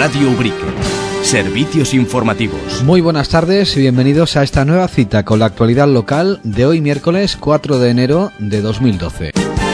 Radio Ubrique. Servicios informativos. Muy buenas tardes y bienvenidos a esta nueva cita con la actualidad local de hoy miércoles 4 de enero de 2012.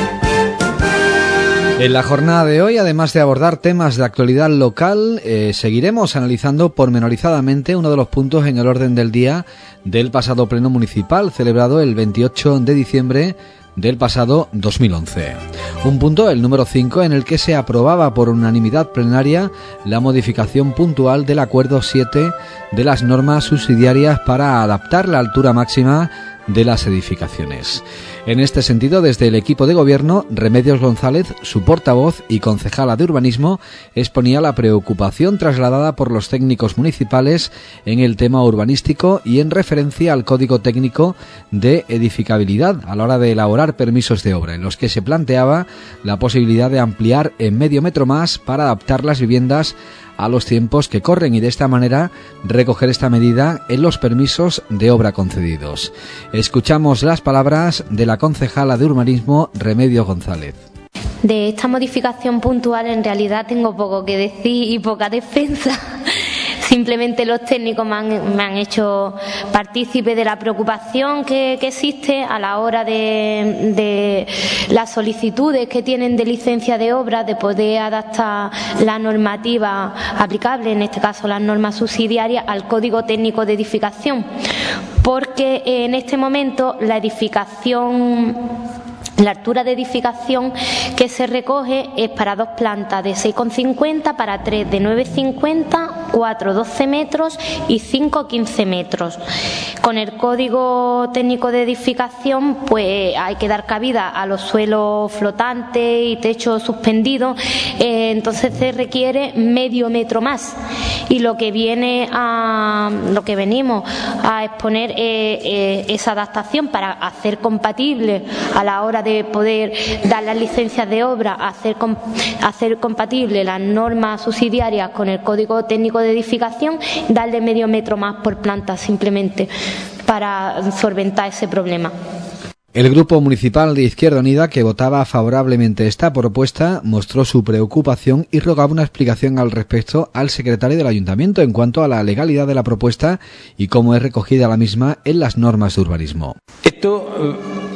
En la jornada de hoy, además de abordar temas de actualidad local, seguiremos analizando pormenorizadamente uno de los puntos en el orden del día del pasado pleno municipal, celebrado el 28 de diciembre del pasado 2011. Un punto, el número 5, en el que se aprobaba por unanimidad plenaria la modificación puntual del acuerdo 7 de las normas subsidiarias para adaptar la altura máxima de las edificaciones. En este sentido, desde el equipo de gobierno, Remedios González, su portavoz y concejala de urbanismo, exponía la preocupación trasladada por los técnicos municipales en el tema urbanístico y en referencia al Código Técnico de Edificabilidad a la hora de elaborar permisos de obra, en los que se planteaba la posibilidad de ampliar en medio metro más para adaptar las viviendas a los tiempos que corren y de esta manera recoger esta medida en los permisos de obra concedidos. Escuchamos las palabras de la concejala de urbanismo Remedios González. De esta modificación puntual en realidad tengo poco que decir y poca defensa. Simplemente los técnicos me han hecho partícipe de la preocupación que existe a la hora de las solicitudes que tienen de licencia de obra, de poder adaptar la normativa aplicable, en este caso las normas subsidiarias, al Código Técnico de Edificación. Porque en este momento la altura de edificación que se recoge es para 2 plantas de 6,50, para 3 de 9,50, 4 12 metros y 5 15 metros. Con el Código Técnico de Edificación pues hay que dar cabida a los suelos flotantes y techos suspendidos, entonces se requiere medio metro más, y lo que venimos a exponer esa adaptación para hacer compatible a la hora de poder dar las licencias de obra, hacer compatible las normas subsidiarias con el Código Técnico de Edificación, darle medio metro más por planta simplemente para solventar ese problema. El Grupo Municipal de Izquierda Unida, que votaba favorablemente esta propuesta, mostró su preocupación y rogaba una explicación al respecto al secretario del Ayuntamiento en cuanto a la legalidad de la propuesta y cómo es recogida la misma en las normas de urbanismo. Esto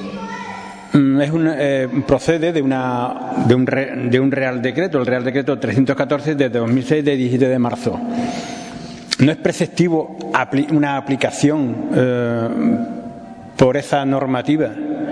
procede de un Real Decreto, el Real Decreto 314 de 2006 de 17 de marzo. No es preceptivo una aplicación por esa normativa.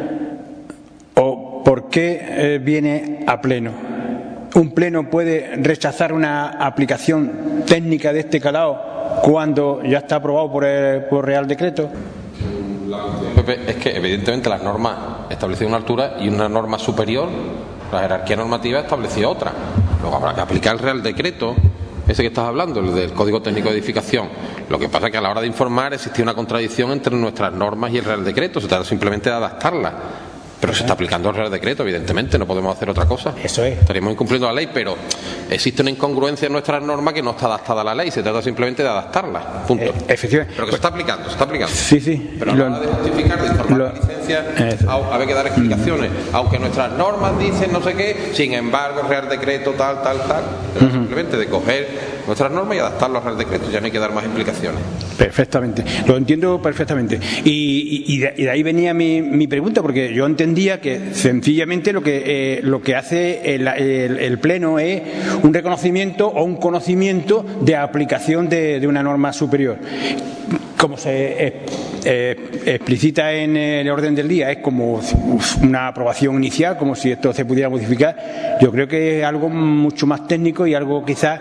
¿O por qué viene a pleno? ¿Un pleno puede rechazar una aplicación técnica de este calado cuando ya está aprobado por Real Decreto? Pepe, es que evidentemente las normas establecen una altura y una norma superior, la jerarquía normativa establecía otra. Luego habrá que aplicar el Real Decreto, ese que estás hablando, el del Código Técnico de Edificación. Lo que pasa es que a la hora de informar existía una contradicción entre nuestras normas y el Real Decreto. Se trata simplemente de adaptarla. Pero se está aplicando el Real Decreto, evidentemente, no podemos hacer otra cosa. Eso es. Estaríamos incumpliendo la ley, pero existe una incongruencia en nuestras normas que no está adaptada a la ley. Se trata simplemente de adaptarla. Punto. Efectivamente. Pero que se está aplicando, Sí. Pero a la hora de justificar, de informar la licencia, hay que dar explicaciones. Aunque nuestras normas dicen no sé qué, sin embargo, el Real Decreto tal. Simplemente de coger nuestras normas y adaptarlas al Real Decreto. Ya no hay que dar más explicaciones. Perfectamente. Lo entiendo perfectamente. Y de ahí venía mi pregunta, porque yo entendía que sencillamente lo que hace el Pleno es un reconocimiento o un conocimiento de aplicación de una norma superior. Como se explicita en el orden del día, es como una aprobación inicial, como si esto se pudiera modificar. Yo creo que es algo mucho más técnico y algo quizás...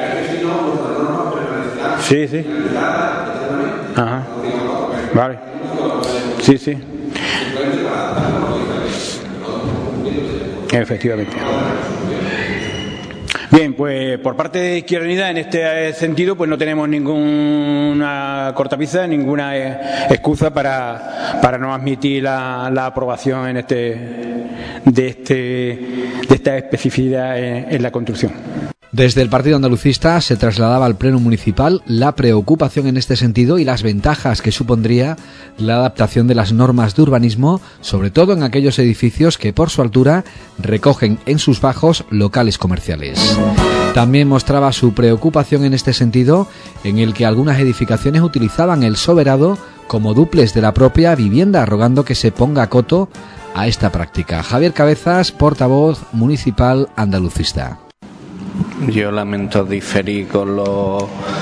Sí. Ajá. Vale. Sí. Efectivamente. Bien, pues por parte de Izquierda Unida en este sentido pues no tenemos ninguna cortapisa, ninguna excusa para no admitir la aprobación de esta especificidad en la construcción. Desde el Partido Andalucista se trasladaba al Pleno Municipal la preocupación en este sentido y las ventajas que supondría la adaptación de las normas de urbanismo, sobre todo en aquellos edificios que por su altura recogen en sus bajos locales comerciales. También mostraba su preocupación en este sentido, en el que algunas edificaciones utilizaban el soberado como dúplex de la propia vivienda, rogando que se ponga coto a esta práctica. Javier Cabezas, portavoz municipal andalucista. Yo lamento diferir con los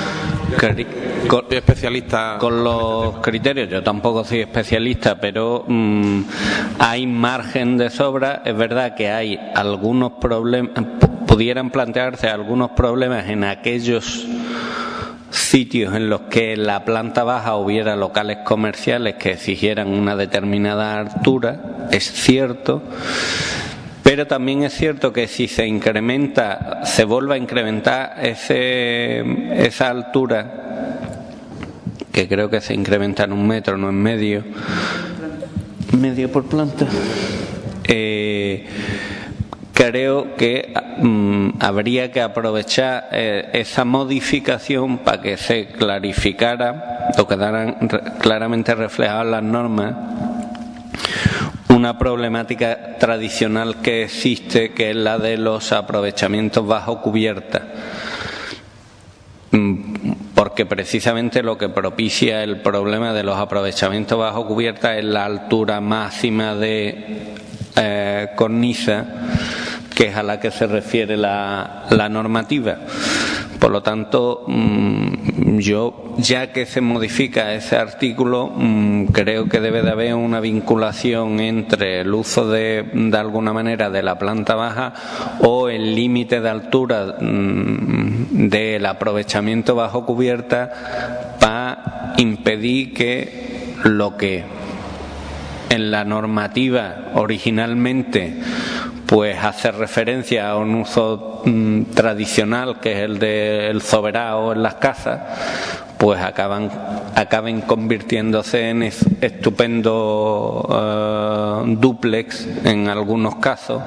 criterios. Yo tampoco soy especialista, pero hay margen de sobra. Es verdad que hay algunos problemas, pudieran plantearse algunos problemas en aquellos sitios en los que en la planta baja hubiera locales comerciales que exigieran una determinada altura, es cierto. Pero también es cierto que si se vuelve a incrementar esa altura, que creo que se incrementa en 1 metro, no en medio por planta, creo que habría que aprovechar esa modificación para que se clarificara o quedaran claramente reflejadas las normas una problemática tradicional que existe, que es la de los aprovechamientos bajo cubierta, porque precisamente lo que propicia el problema de los aprovechamientos bajo cubierta es la altura máxima de cornisa, que es a la que se refiere la normativa. Por lo tanto, yo, ya que se modifica ese artículo, creo que debe de haber una vinculación entre el uso de alguna manera de la planta baja o el límite de altura del aprovechamiento bajo cubierta para impedir que lo que en la normativa originalmente pues hace referencia a un uso tradicional, que es el del soberano en las casas, pues acaben convirtiéndose en estupendo dúplex en algunos casos,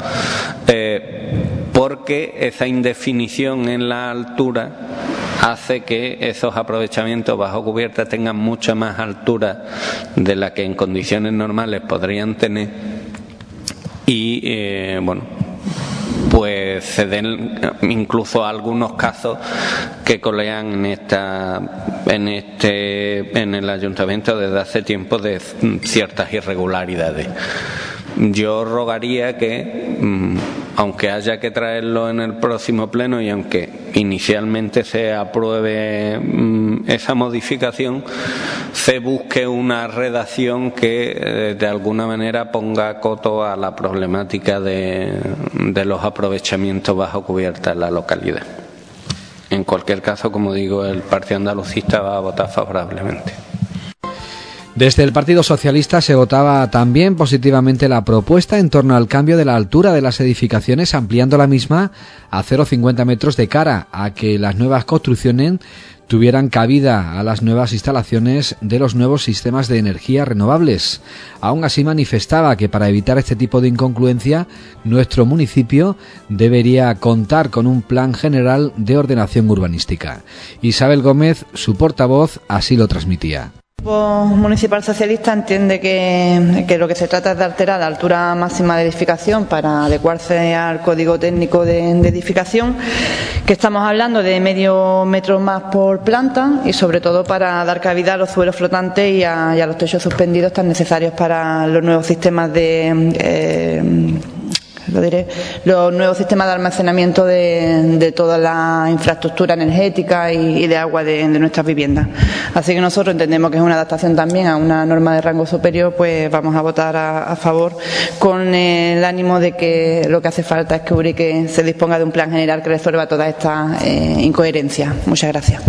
porque esa indefinición en la altura hace que esos aprovechamientos bajo cubierta tengan mucha más altura de la que en condiciones normales podrían tener. Y pues se den incluso algunos casos que colean en el ayuntamiento desde hace tiempo de ciertas irregularidades. Yo rogaría que, aunque haya que traerlo en el próximo pleno y aunque inicialmente se apruebe esa modificación, se busque una redacción que de alguna manera ponga coto a la problemática de los aprovechamientos bajo cubierta en la localidad. En cualquier caso, como digo, el Partido Andalucista va a votar favorablemente. Desde el Partido Socialista se votaba también positivamente la propuesta en torno al cambio de la altura de las edificaciones, ampliando la misma a 0,50 metros de cara a que las nuevas construcciones tuvieran cabida a las nuevas instalaciones de los nuevos sistemas de energía renovables. Aún así manifestaba que para evitar este tipo de incongruencia, nuestro municipio debería contar con un plan general de ordenación urbanística. Isabel Gómez, su portavoz, así lo transmitía. El Grupo Municipal Socialista entiende que lo que se trata es de alterar la altura máxima de edificación para adecuarse al Código Técnico de Edificación, que estamos hablando de medio metro más por planta y sobre todo para dar cabida a los suelos flotantes y a los techos suspendidos tan necesarios para los nuevos sistemas los nuevos sistemas de almacenamiento de toda la infraestructura energética y de agua de nuestras viviendas. Así que nosotros entendemos que es una adaptación también a una norma de rango superior, pues vamos a votar a favor con el ánimo de que lo que hace falta es que Ubrique se disponga de un plan general que resuelva todas estas incoherencias. Muchas gracias.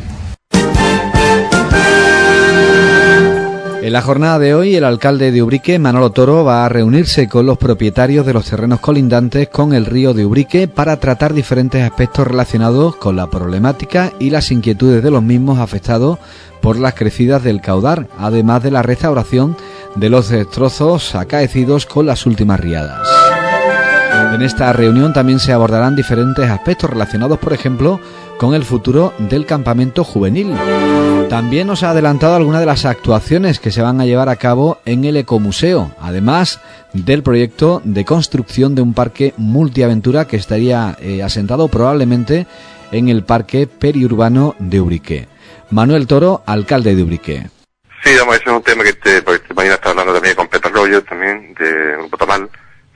En la jornada de hoy, el alcalde de Ubrique, Manolo Toro, va a reunirse con los propietarios de los terrenos colindantes con el río de Ubrique para tratar diferentes aspectos relacionados con la problemática y las inquietudes de los mismos afectados por las crecidas del caudal, además de la restauración de los destrozos acaecidos con las últimas riadas. En esta reunión también se abordarán diferentes aspectos relacionados, por ejemplo, con el futuro del campamento juvenil. También nos ha adelantado algunas de las actuaciones que se van a llevar a cabo en el Ecomuseo, además del proyecto de construcción de un parque multiaventura que estaría asentado probablemente en el Parque Periurbano de Ubrique. Manuel Toro, alcalde de Ubrique. Sí, vamos, ese es un tema que mañana está hablando también con Pepe Arroyo, también, de Grupo Tamal,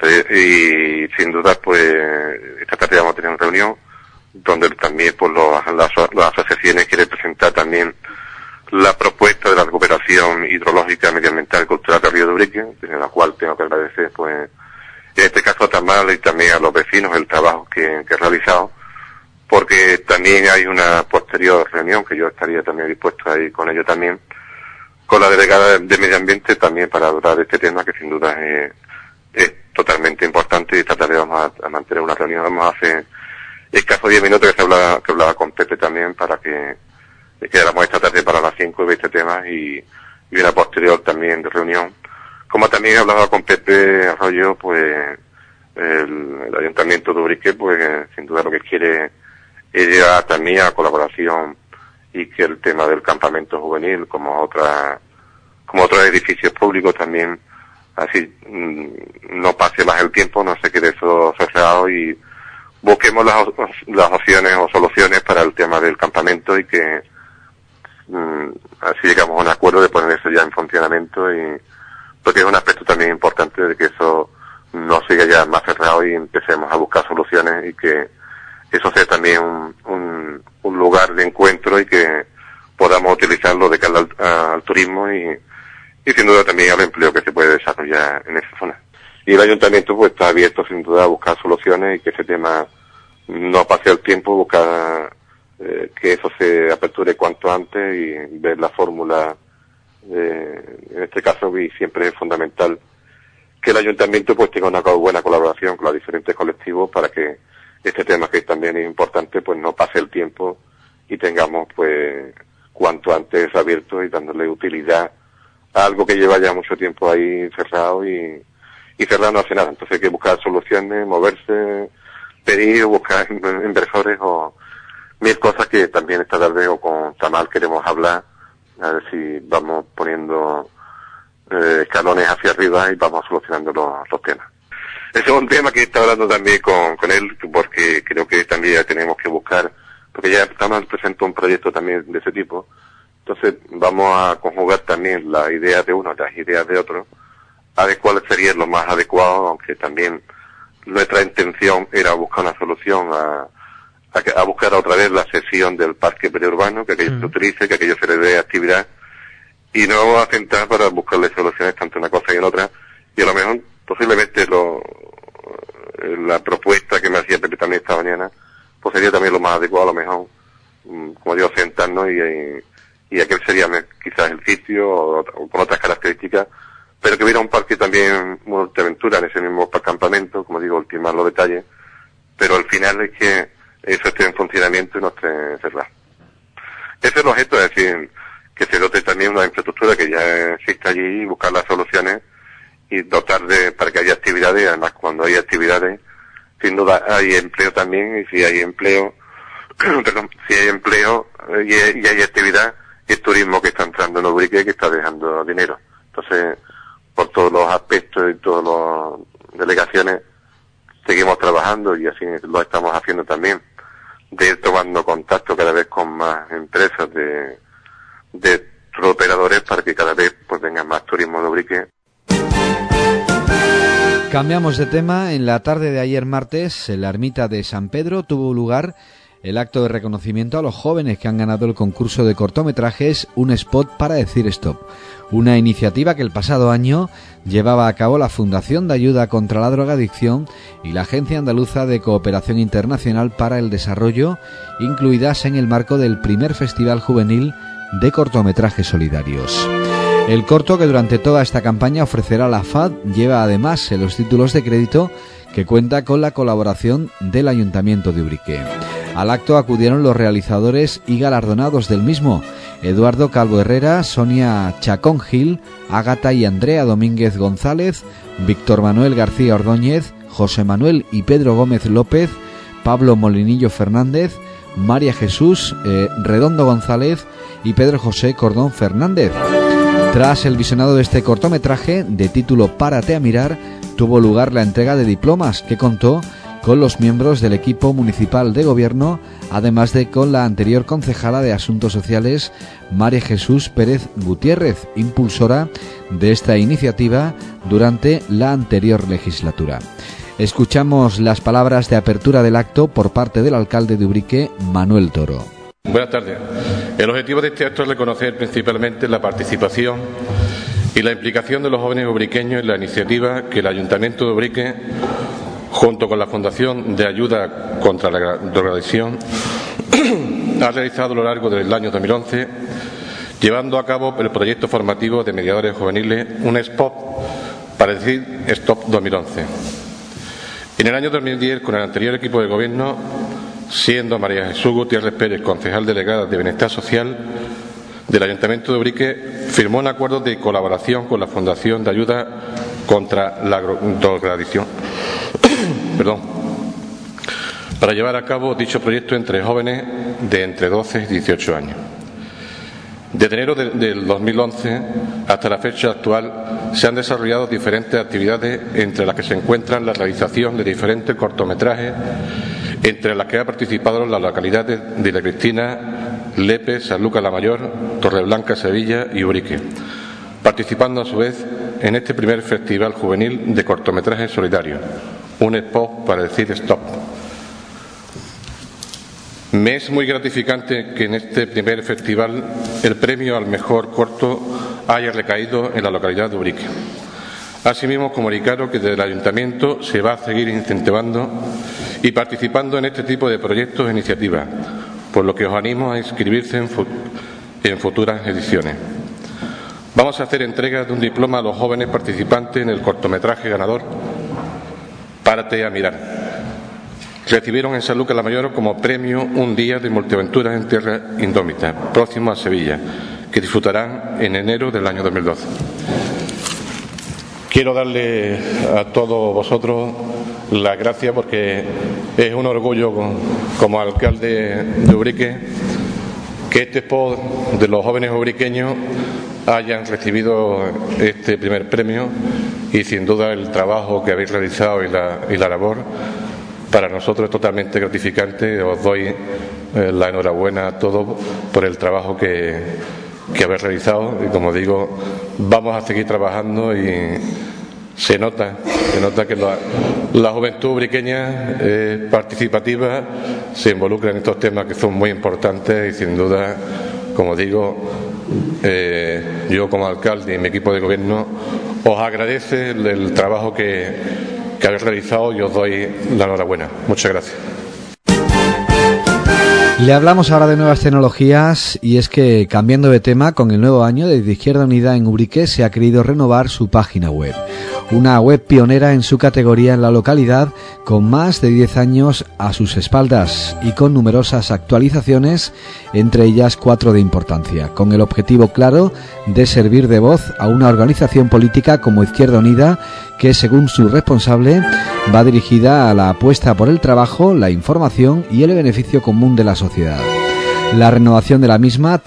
y sin duda, pues, esta tarde vamos a tener una reunión donde también, pues, las asociaciones quieren presentar también la propuesta de la recuperación hidrológica, medioambiental y cultural del río de Ubrique, en la cual tengo que agradecer, pues, en este caso a Tamal y también a los vecinos el trabajo que he realizado, porque también hay una posterior reunión que yo estaría también dispuesto a ir con ellos también, con la delegada de Medio Ambiente también para hablar de este tema que sin duda es totalmente importante, y esta tarde vamos a mantener una reunión. Vamos a hacer escasos 10 minutos que hablaba con Pepe también para que quedáramos esta tarde para las 5 de este tema y una posterior también de reunión. Como también hablaba con Pepe Arroyo, pues el Ayuntamiento de Ubrique, pues sin duda lo que quiere es llegar también a colaboración y que el tema del campamento juvenil, como otros edificios públicos también, así no pase más el tiempo, no se quede eso cerrado y busquemos las opciones o soluciones para el tema del campamento y que así llegamos a un acuerdo de poner eso ya en funcionamiento, y porque es un aspecto también importante de que eso no siga ya más cerrado y empecemos a buscar soluciones y que eso sea también un lugar de encuentro y que podamos utilizarlo de cara al turismo y sin duda también al empleo que se puede desarrollar en esa zona. Y el ayuntamiento pues está abierto sin duda a buscar soluciones y que ese tema no pase el tiempo, buscar que eso se aperture cuanto antes y ver la fórmula, en este caso, y siempre es fundamental que el ayuntamiento pues tenga una buena colaboración con los diferentes colectivos para que este tema, que también es importante, pues no pase el tiempo y tengamos pues cuanto antes abierto y dándole utilidad a algo que lleva ya mucho tiempo ahí cerrado y cerrado no hace nada. Entonces hay que buscar soluciones, moverse, pedir, buscar inversores o mil cosas que también esta tarde o con Tamal queremos hablar, a ver si vamos poniendo escalones hacia arriba y vamos solucionando los temas. Ese es un tema que está hablando también con él, porque creo que también ya tenemos que buscar, porque ya Tamal presentó un proyecto también de ese tipo, entonces vamos a conjugar también las ideas de uno, las ideas de otro, a ver cuál sería lo más adecuado, aunque también nuestra intención era buscar una solución a buscar otra vez la cesión del parque periurbano, que aquello se utilice, que aquello se le dé actividad, y nos vamos a centrar para buscarle soluciones tanto en una cosa y en otra, y a lo mejor posiblemente la propuesta que me hacía Pepe también esta mañana, pues sería también lo más adecuado, a lo mejor, como digo, sentarnos y aquel sería quizás el sitio o con otras características, pero que hubiera un parque también multiaventura en ese mismo campamento, como digo, ultimar los detalles, pero al final es que eso esté en funcionamiento y no esté cerrado. Ese es el objeto, es decir, que se dote también una infraestructura que ya existe allí, buscar las soluciones y dotar para que haya actividades, y además cuando hay actividades, sin duda hay empleo también, y si hay empleo, y hay actividad, es turismo que está entrando en Ubrique, que está dejando dinero. Entonces, por todos los aspectos y todas las delegaciones, seguimos trabajando y así lo estamos haciendo también, de ir tomando contacto cada vez con más empresas de operadores para que cada vez pues venga más turismo de Ubrique. Cambiamos de tema. En la tarde de ayer martes, en la ermita de San Pedro tuvo lugar el acto de reconocimiento a los jóvenes que han ganado el concurso de cortometrajes Un Spot para Decir Stop, una iniciativa que el pasado año llevaba a cabo la Fundación de Ayuda contra la Drogadicción y la Agencia Andaluza de Cooperación Internacional para el Desarrollo, incluidas en el marco del primer Festival Juvenil de Cortometrajes Solidarios. El corto, que durante toda esta campaña ofrecerá la FAD, lleva además en los títulos de crédito que cuenta con la colaboración del Ayuntamiento de Ubrique. Al acto acudieron los realizadores y galardonados del mismo: Eduardo Calvo Herrera, Sonia Chacón Gil, Ágata y Andrea Domínguez González, Víctor Manuel García Ordóñez, José Manuel y Pedro Gómez López, Pablo Molinillo Fernández, María Jesús Redondo González y Pedro José Cordón Fernández. Tras el visionado de este cortometraje, de título Párate a mirar, tuvo lugar la entrega de diplomas, que contó con los miembros del equipo municipal de gobierno, además de con la anterior concejala de Asuntos Sociales, María Jesús Pérez Gutiérrez, impulsora de esta iniciativa durante la anterior legislatura. Escuchamos las palabras de apertura del acto por parte del alcalde de Ubrique, Manuel Toro. Buenas tardes. El objetivo de este acto es reconocer principalmente la participación y la implicación de los jóvenes ubriqueños en la iniciativa que el Ayuntamiento de Ubrique, junto con la Fundación de Ayuda contra la Drogadicción, ha realizado a lo largo del año 2011, llevando a cabo el proyecto formativo de mediadores juveniles, un SPOP, para decir Stop 2011. En el año 2010, con el anterior equipo de gobierno, siendo María Jesús Gutiérrez Pérez concejal delegada de Bienestar Social del Ayuntamiento de Ubrique, firmó un acuerdo de colaboración con la Fundación de Ayuda contra la Drogadicción para llevar a cabo dicho proyecto entre jóvenes de entre 12 y 18 años. Desde enero del 2011 hasta la fecha actual se han desarrollado diferentes actividades, entre las que se encuentran la realización de diferentes cortometrajes, entre las que ha participado las localidades de La Cristina, Lepe, Sanlúcar la Mayor, Torreblanca, Sevilla y Ubrique, participando a su vez en este primer festival juvenil de cortometrajes solidarios, un spot para decir stop. Me es muy gratificante que en este primer festival el premio al mejor corto haya recaído en la localidad de Ubrique. Asimismo, comunicaron que desde el Ayuntamiento se va a seguir incentivando y participando en este tipo de proyectos e iniciativas, por lo que os animo a inscribirse en futuras ediciones. Vamos a hacer entrega de un diploma a los jóvenes participantes en el cortometraje ganador Párate a mirar. Recibieron en Sanlúcar la Mayor como premio un día de multiaventuras en tierra indómita, próximo a Sevilla, que disfrutarán en enero del año 2012. Quiero darle a todos vosotros las gracias, porque es un orgullo como alcalde de Ubrique que este spot de los jóvenes ubriqueños hayan recibido este primer premio, y sin duda el trabajo que habéis realizado y la labor para nosotros es totalmente gratificante. Os doy la enhorabuena a todos por el trabajo que habéis realizado, y como digo, vamos a seguir trabajando, y se nota que la juventud ubriqueña es participativa, se involucra en estos temas que son muy importantes, y sin duda, como digo, yo como alcalde y mi equipo de gobierno os agradece el trabajo que habéis realizado, y os doy la enhorabuena. Muchas gracias. Le hablamos ahora de nuevas tecnologías, y es que, cambiando de tema, con el nuevo año desde Izquierda Unida en Ubrique se ha querido renovar su página web. Una web pionera en su categoría en la localidad, con más de 10 años a sus espaldas y con numerosas actualizaciones, entre ellas 4 de importancia, con el objetivo claro de servir de voz a una organización política como Izquierda Unida, que según su responsable va dirigida a la apuesta por el trabajo, la información y el beneficio común de la sociedad. La renovación de la misma,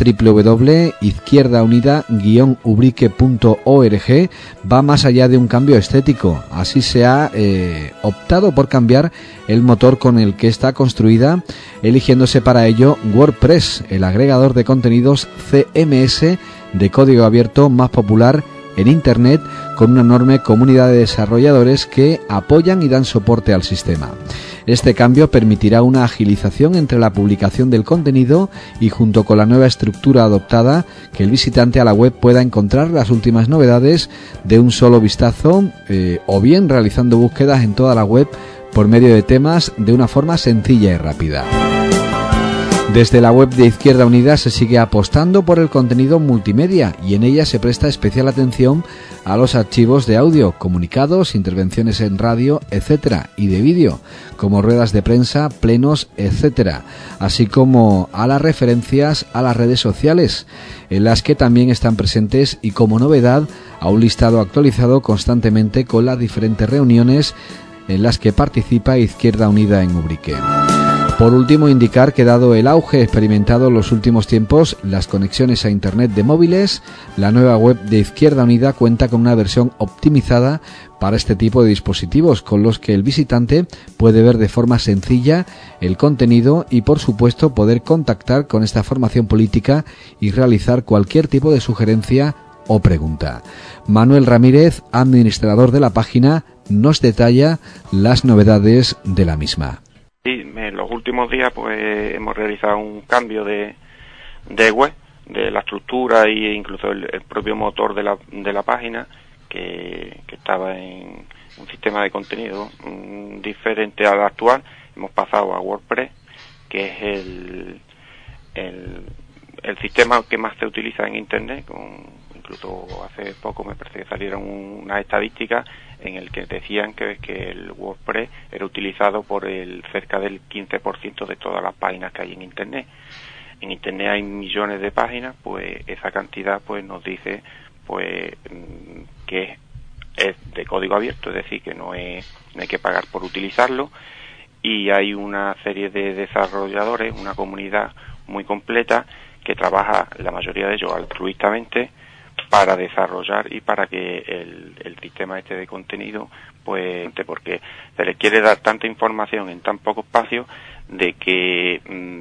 www.izquierdaunida-ubrique.org, va más allá de un cambio estético. Así se ha optado por cambiar el motor con el que está construida, eligiéndose para ello WordPress, el agregador de contenidos CMS de código abierto más popular en Internet, con una enorme comunidad de desarrolladores que apoyan y dan soporte al sistema. Este cambio permitirá una agilización entre la publicación del contenido y, junto con la nueva estructura adoptada, que el visitante a la web pueda encontrar las últimas novedades de un solo vistazo, o bien realizando búsquedas en toda la web por medio de temas de una forma sencilla y rápida. Desde la web de Izquierda Unida se sigue apostando por el contenido multimedia, y en ella se presta especial atención a los archivos de audio, comunicados, intervenciones en radio, etcétera, y de vídeo, como ruedas de prensa, plenos, etcétera, así como a las referencias a las redes sociales, en las que también están presentes, y como novedad a un listado actualizado constantemente con las diferentes reuniones en las que participa Izquierda Unida en Ubrique. Por último, indicar que dado el auge experimentado en los últimos tiempos, las conexiones a Internet de móviles, la nueva web de Izquierda Unida cuenta con una versión optimizada para este tipo de dispositivos, con los que el visitante puede ver de forma sencilla el contenido y, por supuesto, poder contactar con esta formación política y realizar cualquier tipo de sugerencia o pregunta. Manuel Ramírez, administrador de la página, nos detalla las novedades de la misma. Sí, en los últimos días pues hemos realizado un cambio de web, de la estructura e incluso el propio motor de la página que estaba en un sistema de contenido diferente al actual. Hemos pasado a WordPress, que es el sistema que más se utiliza en Internet. Incluso hace poco me parece que salieron unas estadísticas en el que decían que el WordPress era utilizado por cerca del 15% de todas las páginas que hay en Internet. En Internet hay millones de páginas, pues esa cantidad pues nos dice pues que es de código abierto, es decir, que no hay que pagar por utilizarlo, y hay una serie de desarrolladores, una comunidad muy completa que trabaja, la mayoría de ellos altruistamente, para desarrollar y para que el sistema de contenido, pues, porque se les quiere dar tanta información en tan poco espacio de que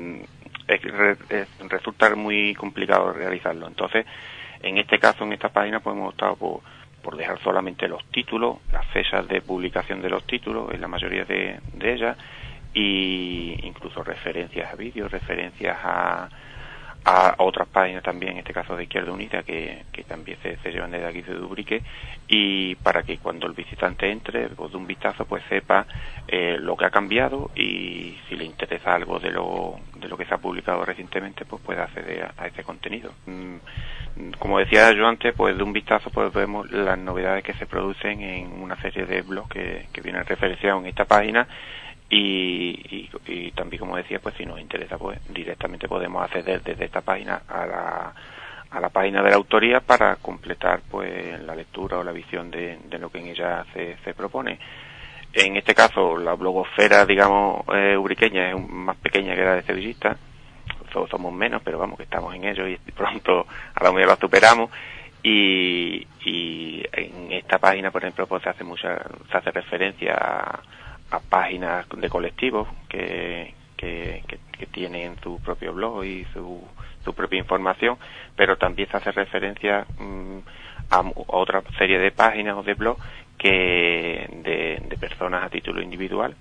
resulta muy complicado realizarlo. Entonces, en este caso, en esta página, pues hemos optado por dejar solamente los títulos, las fechas de publicación de los títulos, en la mayoría de ellas, y incluso referencias a vídeos, referencias a otras páginas también, en este caso de Izquierda Unida, que también se llevan desde aquí de Ubrique, y para que cuando el visitante entre, pues de un vistazo, pues sepa lo que ha cambiado, y si le interesa algo de lo que se ha publicado recientemente, pues pueda acceder a este contenido. Como decía yo antes, pues de un vistazo pues vemos las novedades que se producen en una serie de blogs que vienen referenciados en esta página. Y también, como decía, pues si nos interesa, pues directamente podemos acceder desde esta página a la página de la autoría para completar pues la lectura o la visión de lo que en ella se propone. En este caso, la blogosfera, digamos, ubriqueña es más pequeña que la de sevillista. Somos menos, pero vamos, que estamos en ello y pronto a la mejor lo superamos. Y en esta página, por ejemplo, pues se hace referencia a páginas de colectivos que tienen su propio blog y su propia información, pero también se hace referencia a otra serie de páginas o de blogs de personas a título individual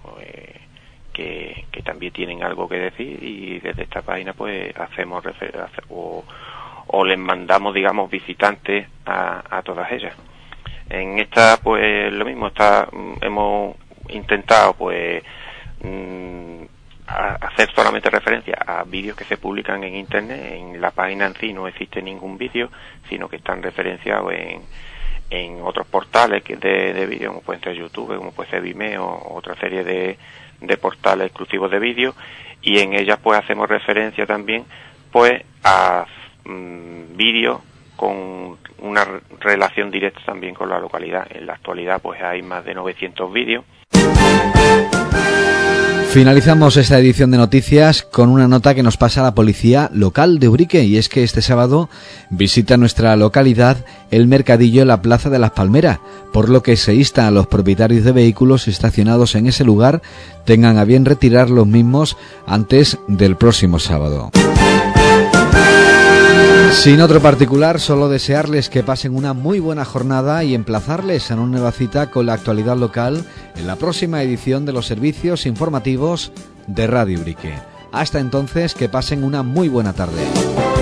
que también tienen algo que decir, y desde esta página pues hacemos o les mandamos, digamos, visitantes a todas ellas. En esta pues lo mismo, hemos intentado pues hacer solamente referencia a vídeos que se publican en Internet. En la página en sí no existe ningún vídeo, sino que están referenciados en otros portales de vídeo, como puede ser YouTube, como puede ser Vimeo, otra serie de portales exclusivos de vídeo, y en ellas pues hacemos referencia también pues a vídeos con una relación directa también con la localidad. En la actualidad pues hay más de 900 vídeos. Finalizamos esta edición de noticias con una nota que nos pasa la policía local de Ubrique, y es que este sábado visita nuestra localidad el mercadillo en la Plaza de las Palmeras, por lo que se insta a los propietarios de vehículos estacionados en ese lugar tengan a bien retirar los mismos antes del próximo sábado. Sin otro particular, solo desearles que pasen una muy buena jornada y emplazarles a una nueva cita con la actualidad local en la próxima edición de los servicios informativos de Radio Ubrique. Hasta entonces, que pasen una muy buena tarde.